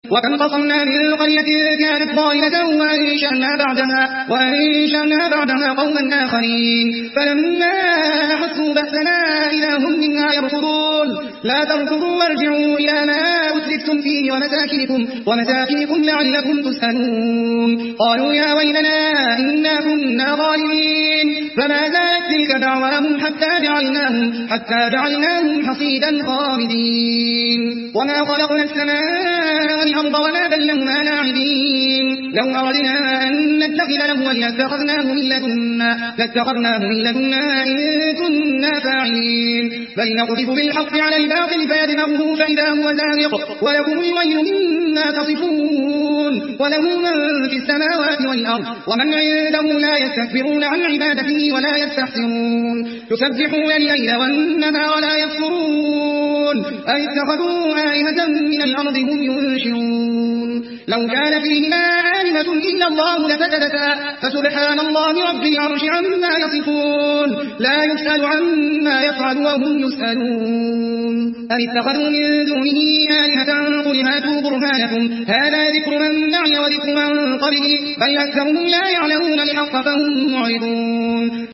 وكم قصمنا من قرية كانت ظالمة وأنشأنا بعدها قوما آخرين فلما أحسوا بأسنا إذا هم منها يركضون لا تركضوا وارجعوا إلى ما أترفتم فيه ومساكنكم لعلكم تسألون قالوا يا ويلنا إنا كنا ظالمين فما زالت تلك دعواهم حتى جعلناهم حصيدا خامدين وما خلقنا السماء والأرض وما بينهما لاعبين لو أردنا أن نتخذ لهوا لاتخذناه من لدنا إن كنا فاعلين بل نقذف بالحق على الباطل فيدمغه فإذا هو زاهق ولكم الويل مما تصفون وله من في السماوات والأرض ومن عنده لا يستكبرون عن عبادته ولا يستحسرون يسبحون الليل والنهار لا يكفرون أي اتخذوا آلهة من الأرض هم ينشرون لو كان فيهما آلهة إلا الله لفسدتا فسبحان الله رب العرش عما يصفون لا يسأل عما يفعل وهم يسألون أم اتخذوا من دونه آلهة قل هاتوا برهانكم هذا ذكر من معي وذكر من قبلي بل أكثرهم لا يعلمون الحق فهم معرضون